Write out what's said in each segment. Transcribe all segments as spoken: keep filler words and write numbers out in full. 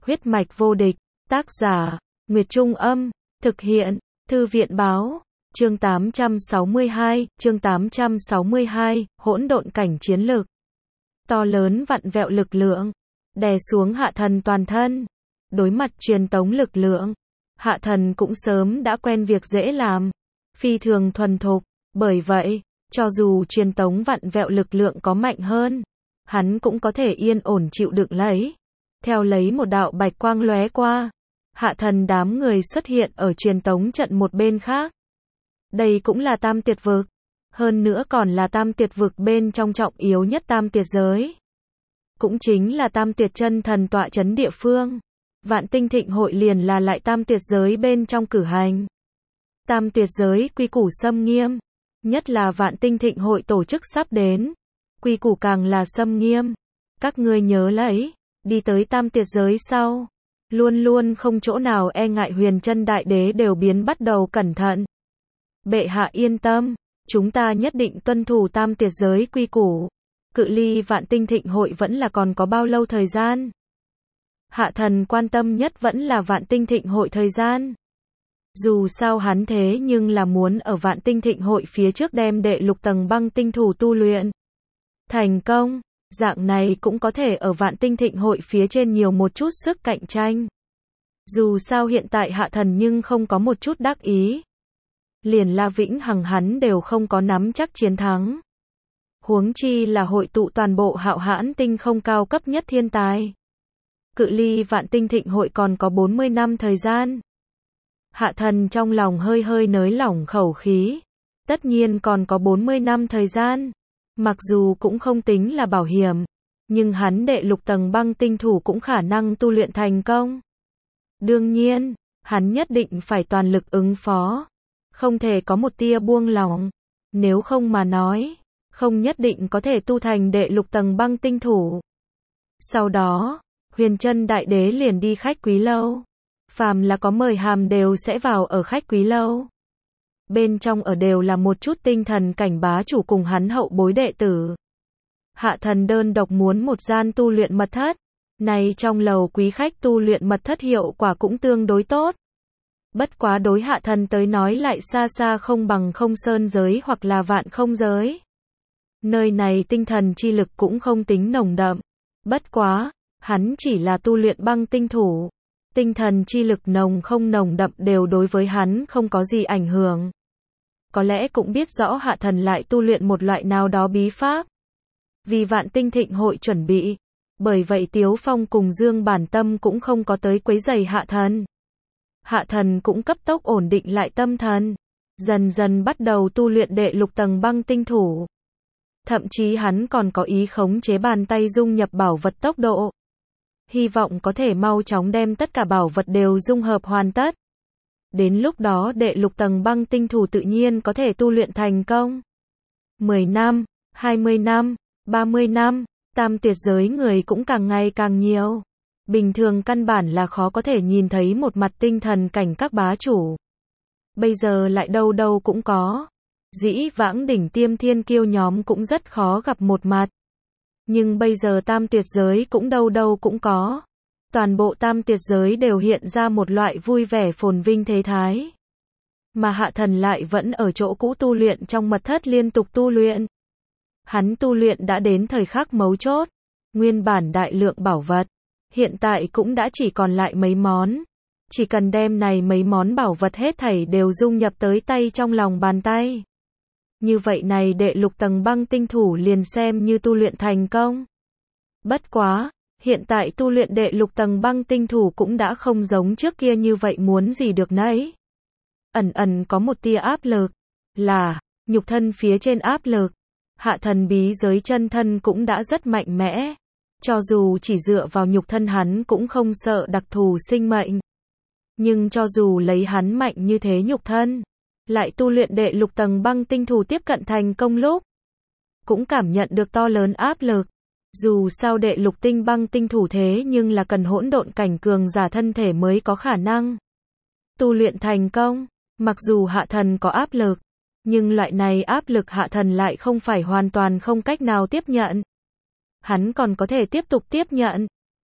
Huyết mạch vô địch, tác giả, Nguyệt Trung Âm, thực hiện, Thư viện Báo, chương tám trăm sáu mươi hai, chương tám trăm sáu mươi hai, hỗn độn cảnh chiến lực. To lớn vặn vẹo lực lượng, đè xuống hạ thần toàn thân. Đối mặt truyền tống lực lượng, hạ thần cũng sớm đã quen việc dễ làm, phi thường thuần thục, bởi vậy, cho dù truyền tống vặn vẹo lực lượng có mạnh hơn, hắn cũng có thể yên ổn chịu đựng lấy. Theo lấy một đạo bạch quang lóe qua, hạ thần đám người xuất hiện ở truyền tống trận một bên khác. Đây cũng là tam tuyệt vực, hơn nữa còn là tam tuyệt vực bên trong trọng yếu nhất tam tuyệt giới. Cũng chính là tam tuyệt chân thần tọa chấn địa phương. Vạn Tinh Thịnh Hội liền là lại tam tuyệt giới bên trong cử hành. Tam tuyệt giới quy củ xâm nghiêm, nhất là Vạn Tinh Thịnh Hội tổ chức sắp đến, quy củ càng là xâm nghiêm. Các ngươi nhớ lấy, đi tới tam tuyệt giới sau, luôn luôn không chỗ nào e ngại Huyền Chân Đại Đế đều biến bắt đầu cẩn thận. Bệ hạ yên tâm, chúng ta nhất định tuân thủ tam tuyệt giới quy củ. Cự ly Vạn Tinh Thịnh Hội vẫn là còn có bao lâu thời gian? Hạ thần quan tâm nhất vẫn là Vạn Tinh Thịnh Hội thời gian. Dù sao hắn thế nhưng là muốn ở Vạn Tinh Thịnh Hội phía trước đem đệ lục tầng băng tinh thủ tu luyện thành công, dạng này cũng có thể ở Vạn Tinh Thịnh Hội phía trên nhiều một chút sức cạnh tranh. Dù sao hiện tại hạ thần nhưng không có một chút đắc ý. Liền La Vĩnh Hằng hắn đều không có nắm chắc chiến thắng. Huống chi là hội tụ toàn bộ Hạo Hãn tinh không cao cấp nhất thiên tài. Cự ly Vạn Tinh Thịnh Hội còn có bốn mươi năm thời gian. Hạ thần trong lòng hơi hơi nới lỏng khẩu khí. Tất nhiên còn có bốn mươi năm thời gian. Mặc dù cũng không tính là bảo hiểm, nhưng hắn đệ lục tầng băng tinh thủ cũng khả năng tu luyện thành công. Đương nhiên, hắn nhất định phải toàn lực ứng phó. Không thể có một tia buông lỏng. Nếu không mà nói, không nhất định có thể tu thành đệ lục tầng băng tinh thủ. Sau đó, Huyền Chân Đại Đế liền đi khách quý lâu. Phàm là có mời hàm đều sẽ vào ở khách quý lâu. Bên trong ở đều là một chút tinh thần cảnh bá chủ cùng hắn hậu bối đệ tử. Hạ thần đơn độc muốn một gian tu luyện mật thất. Này trong lầu quý khách tu luyện mật thất hiệu quả cũng tương đối tốt. Bất quá đối hạ thần tới nói lại xa xa không bằng không sơn giới hoặc là vạn không giới. Nơi này tinh thần chi lực cũng không tính nồng đậm. Bất quá, hắn chỉ là tu luyện băng tinh thủ. Tinh thần chi lực nồng không nồng đậm đều đối với hắn không có gì ảnh hưởng. Có lẽ cũng biết rõ hạ thần lại tu luyện một loại nào đó bí pháp. Vì Vạn Tinh Thịnh Hội chuẩn bị. Bởi vậy Tiếu Phong cùng Dương Bản Tâm cũng không có tới quấy rầy hạ thần. Hạ thần cũng cấp tốc ổn định lại tâm thần. Dần dần bắt đầu tu luyện đệ lục tầng băng tinh thủ. Thậm chí hắn còn có ý khống chế bàn tay dung nhập bảo vật tốc độ. Hy vọng có thể mau chóng đem tất cả bảo vật đều dung hợp hoàn tất. Đến lúc đó đệ lục tầng băng tinh thủ tự nhiên có thể tu luyện thành công. mười năm, hai mươi năm, ba mươi năm, tam tuyệt giới người cũng càng ngày càng nhiều. Bình thường căn bản là khó có thể nhìn thấy một mặt tinh thần cảnh các bá chủ. Bây giờ lại đâu đâu cũng có. Dĩ vãng đỉnh tiêm thiên kiêu nhóm cũng rất khó gặp một mặt. Nhưng bây giờ tam tuyệt giới cũng đâu đâu cũng có. Toàn bộ tam tuyệt giới đều hiện ra một loại vui vẻ phồn vinh thế thái. Mà hạ thần lại vẫn ở chỗ cũ tu luyện trong mật thất liên tục tu luyện. Hắn tu luyện đã đến thời khắc mấu chốt. Nguyên bản đại lượng bảo vật. Hiện tại cũng đã chỉ còn lại mấy món. Chỉ cần đem này mấy món bảo vật hết thảy đều dung nhập tới tay trong lòng bàn tay. Như vậy này đệ lục tầng băng tinh thủ liền xem như tu luyện thành công. Bất quá, hiện tại tu luyện đệ lục tầng băng tinh thủ cũng đã không giống trước kia như vậy muốn gì được nấy. Ẩn ẩn có một tia áp lực, là, nhục thân phía trên áp lực. Hạ thần bí giới chân thân cũng đã rất mạnh mẽ. Cho dù chỉ dựa vào nhục thân hắn cũng không sợ đặc thù sinh mệnh. Nhưng cho dù lấy hắn mạnh như thế nhục thân, lại tu luyện đệ lục tầng băng tinh thủ tiếp cận thành công lúc, cũng cảm nhận được to lớn áp lực. Dù sao đệ lục tinh băng tinh thủ thế nhưng là cần hỗn độn cảnh cường giả thân thể mới có khả năng tu luyện thành công. Mặc dù hạ thần có áp lực, nhưng loại này áp lực hạ thần lại không phải hoàn toàn không cách nào tiếp nhận. Hắn còn có thể tiếp tục tiếp nhận.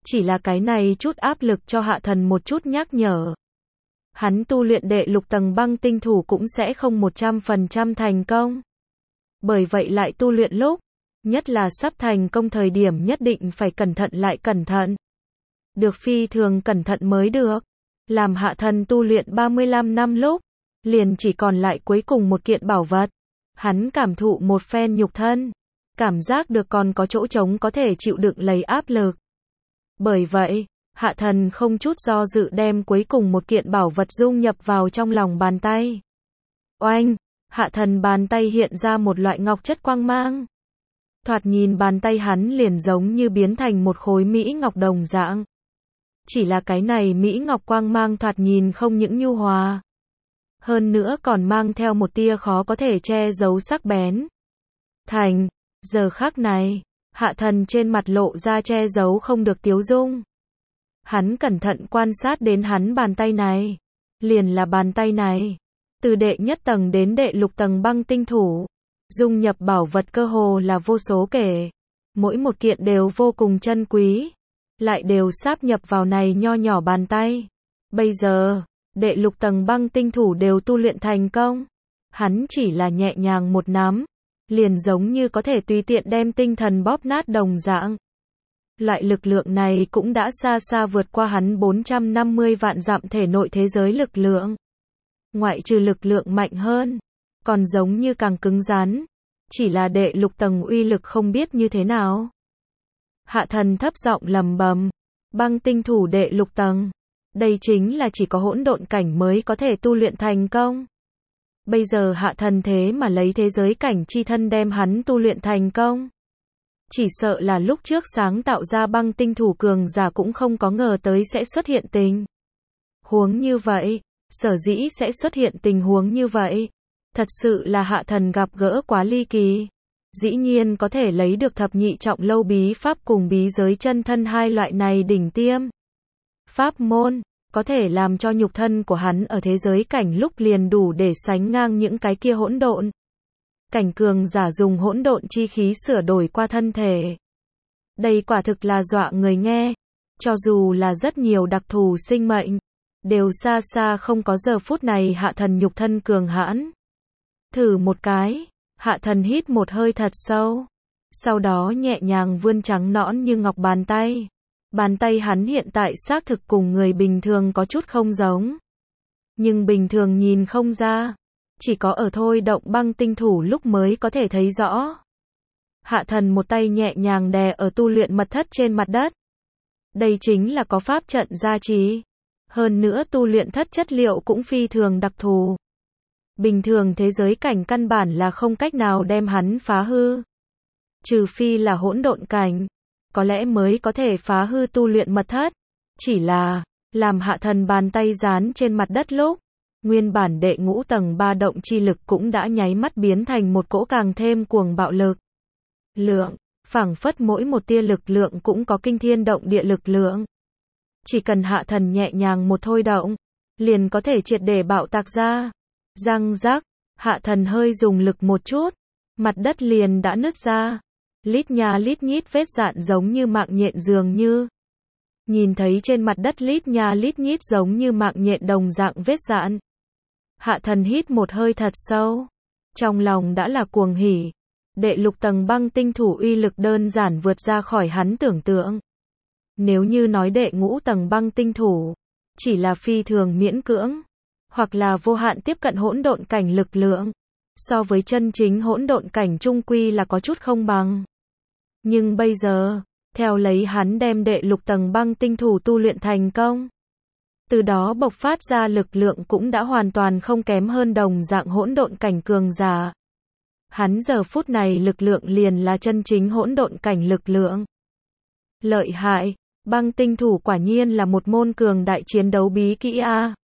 Chỉ là cái này chút áp lực cho Hạ Thần một chút nhắc nhở. Hắn tu luyện đệ lục tầng băng tinh thủ cũng sẽ không một trăm phần trăm thành công. Bởi vậy lại tu luyện lúc, nhất là sắp thành công thời điểm nhất định phải cẩn thận lại cẩn thận. Được phi thường cẩn thận mới được. Làm Hạ Thần tu luyện ba mươi lăm năm lúc, liền chỉ còn lại cuối cùng một kiện bảo vật. Hắn cảm thụ một phen nhục thân, cảm giác được còn có chỗ trống có thể chịu đựng lấy áp lực. Bởi vậy, Hạ Thần không chút do dự đem cuối cùng một kiện bảo vật dung nhập vào trong lòng bàn tay. Oanh, Hạ Thần bàn tay hiện ra một loại ngọc chất quang mang. Thoạt nhìn bàn tay hắn liền giống như biến thành một khối mỹ ngọc đồng dạng. Chỉ là cái này mỹ ngọc quang mang thoạt nhìn không những nhu hòa, hơn nữa còn mang theo một tia khó có thể che giấu sắc bén. Thành, giờ khắc này, Hạ Thần trên mặt lộ ra che giấu không được tiếu dung. Hắn cẩn thận quan sát đến hắn bàn tay này. Liền là bàn tay này. Từ đệ nhất tầng đến đệ lục tầng băng tinh thủ. Dung nhập bảo vật cơ hồ là vô số kể. Mỗi một kiện đều vô cùng chân quý. Lại đều sáp nhập vào này nho nhỏ bàn tay. Bây giờ, đệ lục tầng băng tinh thủ đều tu luyện thành công. Hắn chỉ là nhẹ nhàng một nắm. Liền giống như có thể tùy tiện đem tinh thần bóp nát đồng dạng. Loại lực lượng này cũng đã xa xa vượt qua hắn bốn trăm năm mươi vạn dặm thể nội thế giới lực lượng. Ngoại trừ lực lượng mạnh hơn, còn giống như càng cứng rắn. Chỉ là đệ lục tầng uy lực không biết như thế nào. Hạ Thần thấp giọng lầm bầm. Băng tinh thủ đệ lục tầng. Đây chính là chỉ có hỗn độn cảnh mới có thể tu luyện thành công. Bây giờ Hạ Thần thế mà lấy thế giới cảnh chi thân đem hắn tu luyện thành công. Chỉ sợ là lúc trước sáng tạo ra băng tinh thủ cường giả cũng không có ngờ tới sẽ xuất hiện tình huống như vậy. Sở dĩ sẽ xuất hiện tình huống như vậy, thật sự là Hạ Thần gặp gỡ quá ly kỳ. Dĩ nhiên có thể lấy được thập nhị trọng lâu bí pháp cùng bí giới chân thân hai loại này đỉnh tiêm pháp môn, có thể làm cho nhục thân của hắn ở thế giới cảnh lúc liền đủ để sánh ngang những cái kia hỗn độn cảnh cường giả dùng hỗn độn chi khí sửa đổi qua thân thể. Đây quả thực là dọa người nghe. Cho dù là rất nhiều đặc thù sinh mệnh, đều xa xa không có giờ phút này Hạ Thần nhục thân cường hãn. Thử một cái, Hạ Thần hít một hơi thật sâu. Sau đó nhẹ nhàng vươn trắng nõn như ngọc bàn tay. Bàn tay hắn hiện tại xác thực cùng người bình thường có chút không giống. Nhưng bình thường nhìn không ra. Chỉ có ở thôi động băng tinh thủ lúc mới có thể thấy rõ. Hạ Thần một tay nhẹ nhàng đè ở tu luyện mật thất trên mặt đất. Đây chính là có pháp trận gia trì. Hơn nữa tu luyện thất chất liệu cũng phi thường đặc thù. Bình thường thế giới cảnh căn bản là không cách nào đem hắn phá hư. Trừ phi là hỗn độn cảnh, có lẽ mới có thể phá hư tu luyện mật thất. Chỉ là, làm Hạ Thần bàn tay dán trên mặt đất lúc, nguyên bản đệ ngũ tầng ba động chi lực cũng đã nháy mắt biến thành một cỗ càng thêm cuồng bạo lực. Lượng, phảng phất mỗi một tia lực lượng cũng có kinh thiên động địa lực lượng. Chỉ cần Hạ Thần nhẹ nhàng một thôi động, liền có thể triệt để bạo tạc ra. Răng rắc, Hạ Thần hơi dùng lực một chút, mặt đất liền đã nứt ra. Lít nha lít nhít vết dạn giống như mạng nhện dường như. Nhìn thấy trên mặt đất lít nha lít nhít giống như mạng nhện đồng dạng vết dạn. Hạ Thần hít một hơi thật sâu. Trong lòng đã là cuồng hỉ. Đệ lục tầng băng tinh thủ uy lực đơn giản vượt ra khỏi hắn tưởng tượng. Nếu như nói đệ ngũ tầng băng tinh thủ, chỉ là phi thường miễn cưỡng, hoặc là vô hạn tiếp cận hỗn độn cảnh lực lượng, so với chân chính hỗn độn cảnh trung quy là có chút không bằng. Nhưng bây giờ, theo lấy hắn đem đệ lục tầng băng tinh thủ tu luyện thành công, từ đó bộc phát ra lực lượng cũng đã hoàn toàn không kém hơn đồng dạng hỗn độn cảnh cường giả. Hắn giờ phút này lực lượng liền là chân chính hỗn độn cảnh lực lượng. Lợi hại, băng tinh thủ quả nhiên là một môn cường đại chiến đấu bí kỹ a.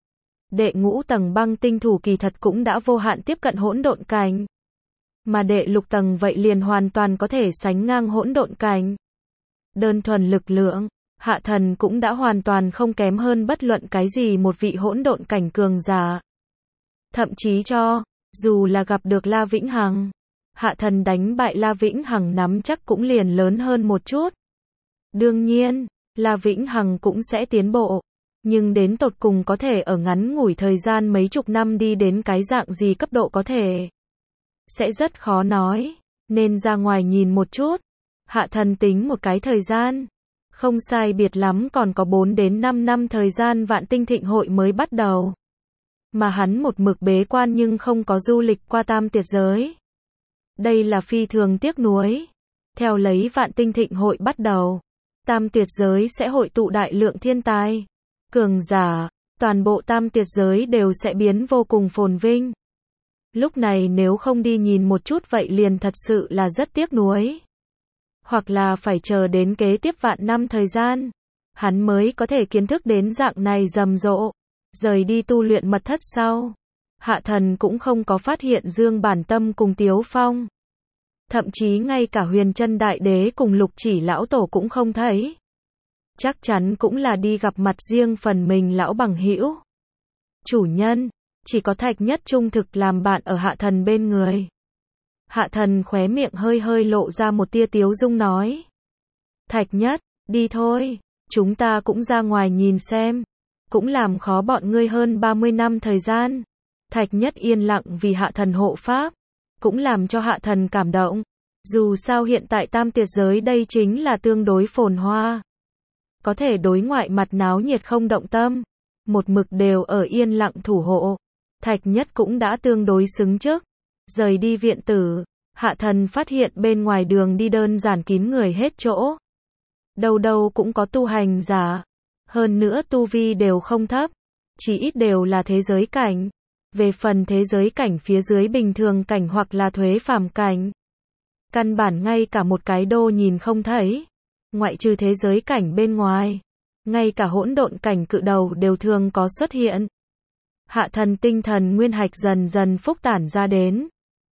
Đệ ngũ tầng băng tinh thủ kỳ thật cũng đã vô hạn tiếp cận hỗn độn cảnh. Mà đệ lục tầng vậy liền hoàn toàn có thể sánh ngang hỗn độn cảnh. Đơn thuần lực lượng, Hạ Thần cũng đã hoàn toàn không kém hơn bất luận cái gì một vị hỗn độn cảnh cường giả. Thậm chí cho, dù là gặp được La Vĩnh Hằng, Hạ Thần đánh bại La Vĩnh Hằng nắm chắc cũng liền lớn hơn một chút. Đương nhiên, là vĩnh hằng cũng sẽ tiến bộ. Nhưng đến tột cùng có thể ở ngắn ngủi thời gian mấy chục năm đi đến cái dạng gì cấp độ có thể sẽ rất khó nói, nên ra ngoài nhìn một chút. Hạ thần tính một cái thời gian, không sai biệt lắm còn có bốn đến năm năm thời gian Vạn Tinh Thịnh Hội mới bắt đầu. Mà hắn một mực bế quan nhưng không có du lịch qua tam tiệt giới. Đây là phi thường tiếc nuối. Theo lấy Vạn Tinh Thịnh Hội bắt đầu, tam tuyệt giới sẽ hội tụ đại lượng thiên tài, cường giả, toàn bộ tam tuyệt giới đều sẽ biến vô cùng phồn vinh. Lúc này nếu không đi nhìn một chút vậy liền thật sự là rất tiếc nuối. Hoặc là phải chờ đến kế tiếp vạn năm thời gian, hắn mới có thể kiến thức đến dạng này rầm rộ. Rời đi tu luyện mật thất sau, Hạ thần cũng không có phát hiện Dương Bản Tâm cùng Tiếu Phong. Thậm chí ngay cả Huyền Chân Đại Đế cùng Lục Chỉ lão tổ cũng không thấy. Chắc chắn cũng là đi gặp mặt riêng phần mình lão bằng hữu. Chủ nhân, chỉ có Thạch Nhất trung thực làm bạn ở Hạ thần bên người. Hạ thần khóe miệng hơi hơi lộ ra một tia tiếu dung nói. Thạch Nhất, đi thôi, chúng ta cũng ra ngoài nhìn xem. Cũng làm khó bọn ngươi hơn ba mươi năm thời gian. Thạch Nhất yên lặng vì Hạ thần hộ pháp. Cũng làm cho Hạ thần cảm động. Dù sao hiện tại tam tuyệt giới đây chính là tương đối phồn hoa. Có thể đối ngoại mặt náo nhiệt không động tâm. Một mực đều ở yên lặng thủ hộ. Thạch Nhất cũng đã tương đối xứng trước. Rời đi viện tử, Hạ thần phát hiện bên ngoài đường đi đơn giản kín người hết chỗ. Đâu đâu cũng có tu hành giả. Hơn nữa tu vi đều không thấp. Chỉ ít đều là thế giới cảnh. Về phần thế giới cảnh phía dưới bình thường cảnh hoặc là thuế phàm cảnh, căn bản ngay cả một cái đô nhìn không thấy. Ngoại trừ thế giới cảnh bên ngoài, ngay cả hỗn độn cảnh cự đầu đều thường có xuất hiện. Hạ thần tinh thần nguyên hạch dần dần phúc tản ra đến.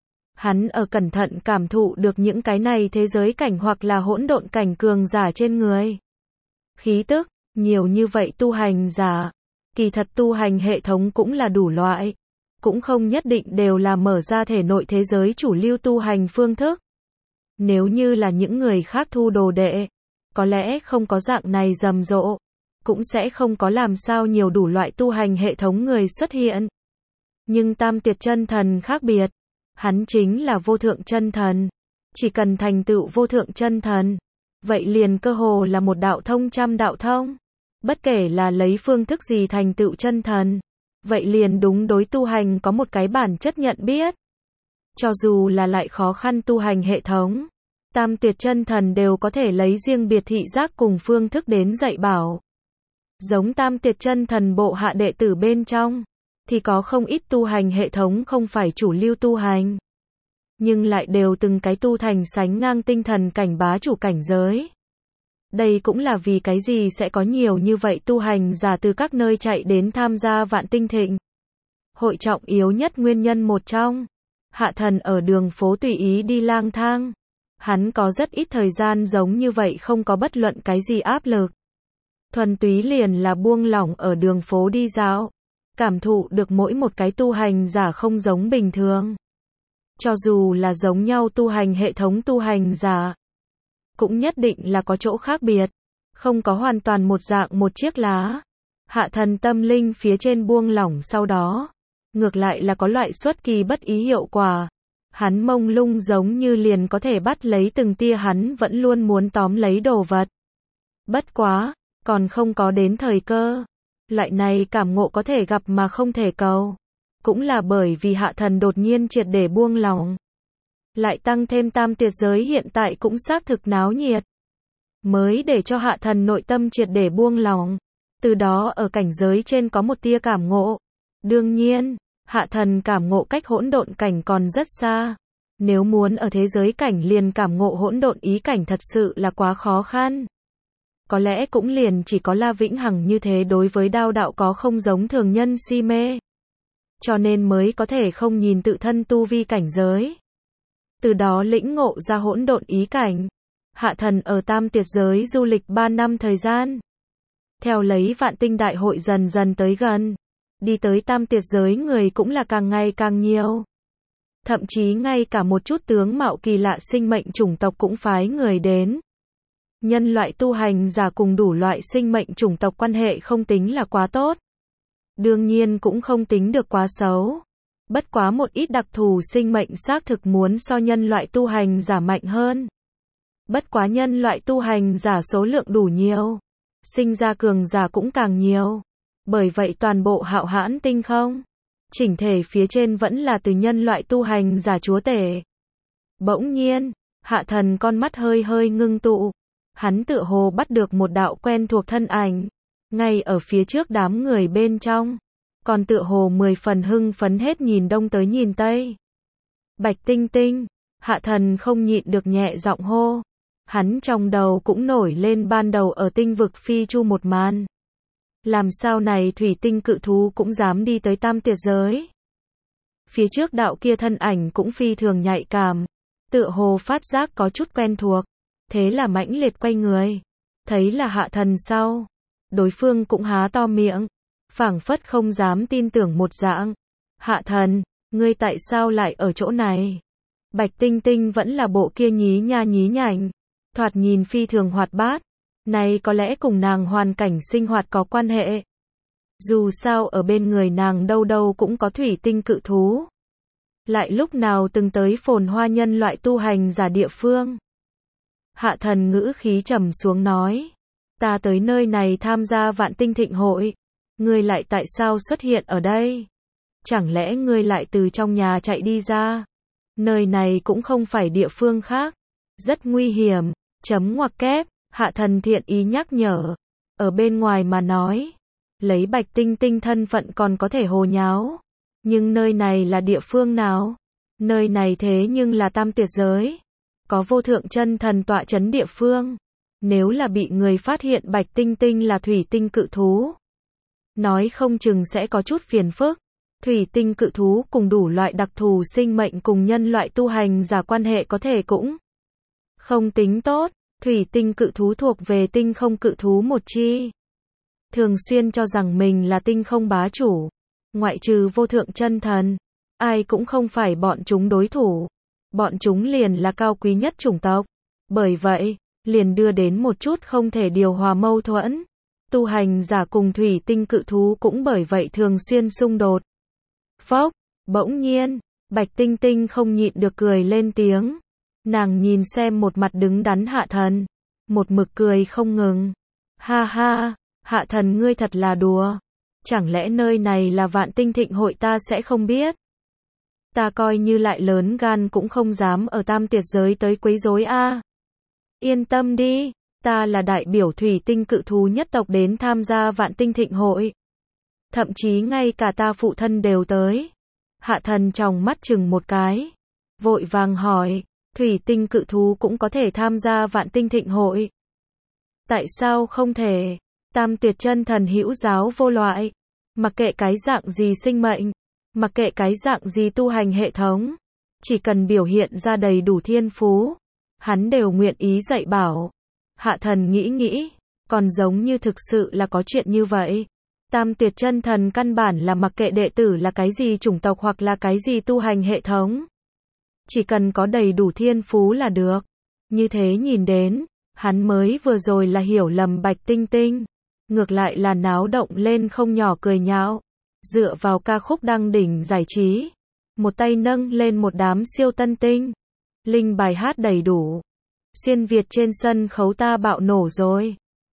Hắn ở cẩn thận cảm thụ được những cái này thế giới cảnh hoặc là hỗn độn cảnh cường giả trên người. Khí tức, nhiều như vậy tu hành giả. Kỳ thật tu hành hệ thống cũng là đủ loại. Cũng không nhất định đều là mở ra thể nội thế giới chủ lưu tu hành phương thức. Nếu như là những người khác thu đồ đệ, có lẽ không có dạng này rầm rộ. Cũng sẽ không có làm sao nhiều đủ loại tu hành hệ thống người xuất hiện. Nhưng tam tuyệt chân thần khác biệt. Hắn chính là vô thượng chân thần. Chỉ cần thành tựu vô thượng chân thần, vậy liền cơ hồ là một đạo thông trăm đạo thông. Bất kể là lấy phương thức gì thành tựu chân thần, vậy liền đúng đối tu hành có một cái bản chất nhận biết. Cho dù là lại khó khăn tu hành hệ thống, tam tuyệt chân thần đều có thể lấy riêng biệt thị giác cùng phương thức đến dạy bảo. Giống tam tuyệt chân thần bộ hạ đệ tử bên trong, thì có không ít tu hành hệ thống không phải chủ lưu tu hành. Nhưng lại đều từng cái tu thành sánh ngang tinh thần cảnh bá chủ cảnh giới. Đây cũng là vì cái gì sẽ có nhiều như vậy tu hành giả từ các nơi chạy đến tham gia Vạn Tinh Thịnh Hội trọng yếu nhất nguyên nhân một trong. Hạ thần ở đường phố tùy ý đi lang thang. Hắn có rất ít thời gian giống như vậy không có bất luận cái gì áp lực. Thuần túy liền là buông lỏng ở đường phố đi dạo. Cảm thụ được mỗi một cái tu hành giả không giống bình thường. Cho dù là giống nhau tu hành hệ thống tu hành giả, cũng nhất định là có chỗ khác biệt. Không có hoàn toàn một dạng một chiếc lá. Hạ thần tâm linh phía trên buông lỏng sau đó. Ngược lại là có loại xuất kỳ bất ý hiệu quả. Hắn mông lung giống như liền có thể bắt lấy từng tia hắn vẫn luôn muốn tóm lấy đồ vật. Bất quá, còn không có đến thời cơ. Loại này cảm ngộ có thể gặp mà không thể cầu. Cũng là bởi vì hạ thần đột nhiên triệt để buông lỏng. Lại tăng thêm tam tuyệt giới hiện tại cũng xác thực náo nhiệt. Mới để cho hạ thần nội tâm triệt để buông lỏng. Từ đó ở cảnh giới trên có một tia cảm ngộ. Đương nhiên, hạ thần cảm ngộ cách hỗn độn cảnh còn rất xa. Nếu muốn ở thế giới cảnh liền cảm ngộ hỗn độn ý cảnh thật sự là quá khó khăn. Có lẽ cũng liền chỉ có La Vĩnh Hằng như thế đối với đao đạo có không giống thường nhân si mê. Cho nên mới có thể không nhìn tự thân tu vi cảnh giới. Từ đó lĩnh ngộ ra hỗn độn ý cảnh. Hạ thần ở tam tuyệt giới du lịch ba năm thời gian. Theo lấy Vạn Tinh Đại Hội dần dần tới gần. Đi tới tam tuyệt giới người cũng là càng ngày càng nhiều. Thậm chí ngay cả một chút tướng mạo kỳ lạ sinh mệnh chủng tộc cũng phái người đến. Nhân loại tu hành giả cùng đủ loại sinh mệnh chủng tộc quan hệ không tính là quá tốt. Đương nhiên cũng không tính được quá xấu. Bất quá một ít đặc thù sinh mệnh xác thực muốn so nhân loại tu hành giả mạnh hơn. Bất quá nhân loại tu hành giả số lượng đủ nhiều. Sinh ra cường giả cũng càng nhiều. Bởi vậy toàn bộ Hạo Hãn tinh không, chỉnh thể phía trên vẫn là từ nhân loại tu hành giả chúa tể. Bỗng nhiên, Hạ Thần con mắt hơi hơi ngưng tụ. Hắn tựa hồ bắt được một đạo quen thuộc thân ảnh. Ngay ở phía trước đám người bên trong. Còn tựa hồ mười phần hưng phấn hết nhìn đông tới nhìn tây. Bạch Tinh Tinh, Hạ Thần không nhịn được nhẹ giọng hô. Hắn trong đầu cũng nổi lên ban đầu ở tinh vực phi chu một màn. Làm sao này thủy tinh cự thú cũng dám đi tới tam tiệt giới. Phía trước đạo kia thân ảnh cũng phi thường nhạy cảm. Tựa hồ phát giác có chút quen thuộc. Thế là mãnh liệt quay người. Thấy là Hạ Thần sau. Đối phương cũng há to miệng. Phảng phất không dám tin tưởng một dạng. Hạ Thần, ngươi tại sao lại ở chỗ này? Bạch Tinh Tinh vẫn là bộ kia nhí nha nhí nhảnh. Thoạt nhìn phi thường hoạt bát. Này có lẽ cùng nàng hoàn cảnh sinh hoạt có quan hệ. Dù sao ở bên người nàng đâu đâu cũng có thủy tinh cự thú. Lại lúc nào từng tới phồn hoa nhân loại tu hành giả địa phương. Hạ Thần ngữ khí trầm xuống nói. Ta tới nơi này tham gia vạn tinh thịnh hội. Ngươi lại tại sao xuất hiện ở đây? Chẳng lẽ ngươi lại từ trong nhà chạy đi ra? Nơi này cũng không phải địa phương khác. Rất nguy hiểm. Chấm ngoặc kép. Hạ Thần thiện ý nhắc nhở. Ở bên ngoài mà nói. Lấy Bạch Tinh Tinh thân phận còn có thể hồ nháo. Nhưng nơi này là địa phương nào? Nơi này thế nhưng là tam tuyệt giới. Có vô thượng chân thần tọa chấn địa phương. Nếu là bị người phát hiện Bạch Tinh Tinh là thủy tinh cự thú. Nói không chừng sẽ có chút phiền phức. Thủy tinh cự thú cùng đủ loại đặc thù sinh mệnh cùng nhân loại tu hành giả quan hệ có thể cũng không tính tốt. Thủy tinh cự thú thuộc về tinh không cự thú một chi. Thường xuyên cho rằng mình là tinh không bá chủ. Ngoại trừ vô thượng chân thần. Ai cũng không phải bọn chúng đối thủ. Bọn chúng liền là cao quý nhất chủng tộc. Bởi vậy, liền đưa đến một chút không thể điều hòa mâu thuẫn. Tu hành giả cùng thủy tinh cự thú cũng bởi vậy thường xuyên xung đột. Phốc, bỗng nhiên, Bạch Tinh Tinh không nhịn được cười lên tiếng. Nàng nhìn xem một mặt đứng đắn Hạ Thần. Một mực cười không ngừng. Ha ha, Hạ Thần ngươi thật là đùa. Chẳng lẽ nơi này là vạn tinh thịnh hội ta sẽ không biết? Ta coi như lại lớn gan cũng không dám ở tam tiệt giới tới quấy rối a. Yên tâm đi, ta là đại biểu thủy tinh cự thú nhất tộc đến tham gia vạn tinh thịnh hội. Thậm chí ngay cả ta phụ thân đều tới. Hạ Thần tròng mắt chừng một cái. Vội vàng hỏi, thủy tinh cự thú cũng có thể tham gia vạn tinh thịnh hội. Tại sao không thể? Tam tuyệt chân thần hữu giáo vô loại. Mặc kệ cái dạng gì sinh mệnh. Mặc kệ cái dạng gì tu hành hệ thống. Chỉ cần biểu hiện ra đầy đủ thiên phú. Hắn đều nguyện ý dạy bảo. Hạ Thần nghĩ nghĩ. Còn giống như thực sự là có chuyện như vậy. Tam tuyệt chân thần căn bản là mặc kệ đệ tử là cái gì chủng tộc hoặc là cái gì tu hành hệ thống. Chỉ cần có đầy đủ thiên phú là được. Như thế nhìn đến, hắn mới vừa rồi là hiểu lầm Bạch Tinh Tinh. Ngược lại là náo động lên không nhỏ cười nhạo. Dựa vào ca khúc đăng đỉnh giải trí. Một tay nâng lên một đám siêu tân tinh. Linh bài hát đầy đủ. Xuyên Việt trên sân khấu ta bạo nổ rồi.